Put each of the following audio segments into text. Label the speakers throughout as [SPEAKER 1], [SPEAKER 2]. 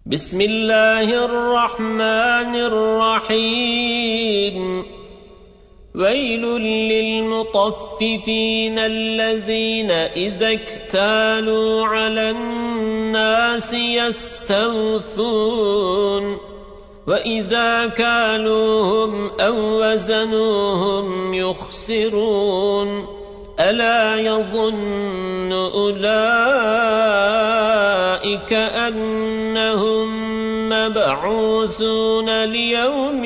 [SPEAKER 1] بسم الله الرحمن الرحيم ويل للمطففين الذين إذا اكتالوا على الناس يستوفون وإذا كالوهم أو وزنوهم يخسرون ألا يظن أولئك أنهم مبعوثون ليوم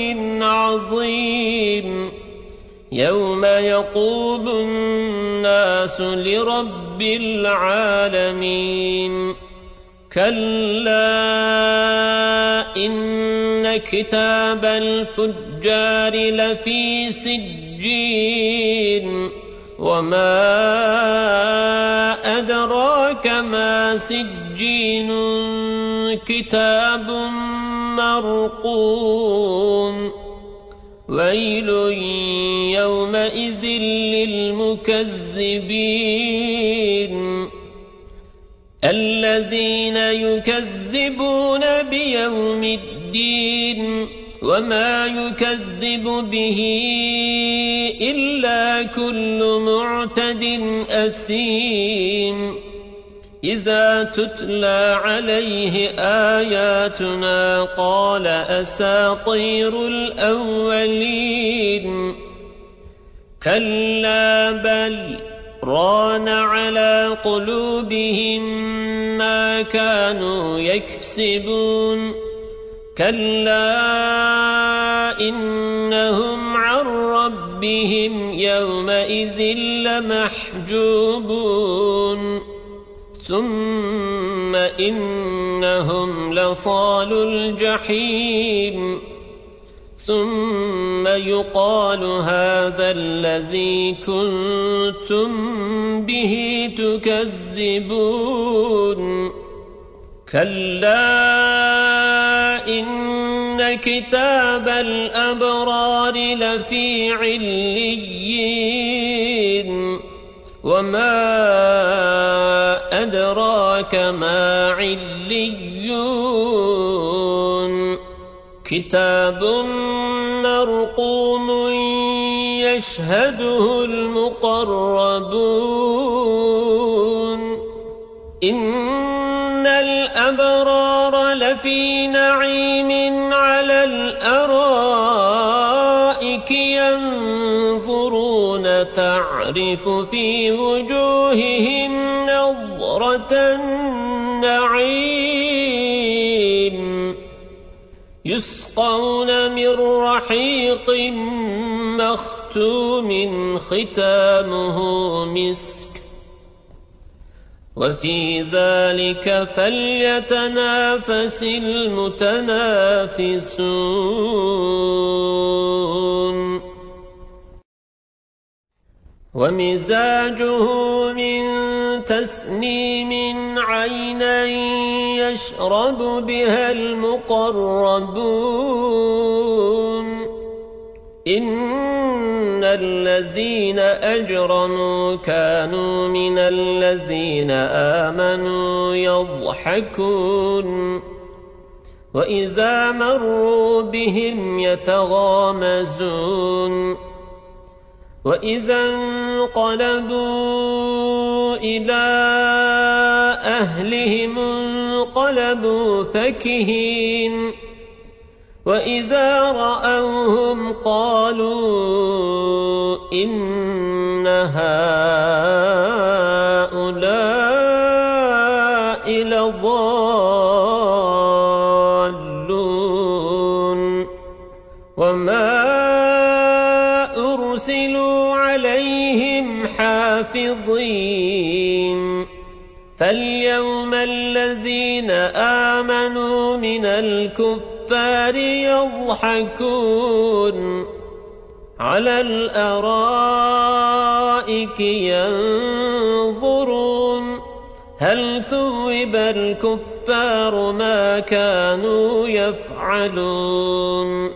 [SPEAKER 1] عظيم يوم يقوم الناس لرب العالمين كلا إن كتاب الفجار لفي سجين وما أدراك ما سجين كتاب مرقوم ويل يومئذ للمكذبين الذين يكذبون بيوم الدين وما يكذب به إلا كل معتد أثيم إذا تتلى عليه آياتنا قال أساطير الأولين كلا بل ران على قلوبهم ما كانوا يكسبون كلا إنهم عن ربهم يومئذ لمحجوبون ثم إنهم لصالو الجحيم ثم يقال هذا الذي كنتم به تكذبون كلا إن كتاب الأبرار لفي عليين وما أدراك ما عليون كتاب مرقوم يشهده المقربون إن الأبرار لفي نعيم على الأرائك ينظرون تعرف في وجوههم نظرة النعيم يسقون من رحيق مختوم ختامه مسك وفي ذلك فليتنافس المتنافسون ومزاجه من تسنيم عينا يشرب بها المقربون إن الذين أجرموا كانوا من الذين آمنوا يضحكون وإذا مروا بهم يتغامزون وإذا انقلبوا إلى أهلهم انقلبوا فكهين وإذا رأوهم قالوا إن هؤلاء لضالون وما أرسلوا عليهم حافظين فاليوم الذين آمنوا من الكفار يضحكون على الأرائك ينظرون هل ثوب الكفار ما كانوا يفعلون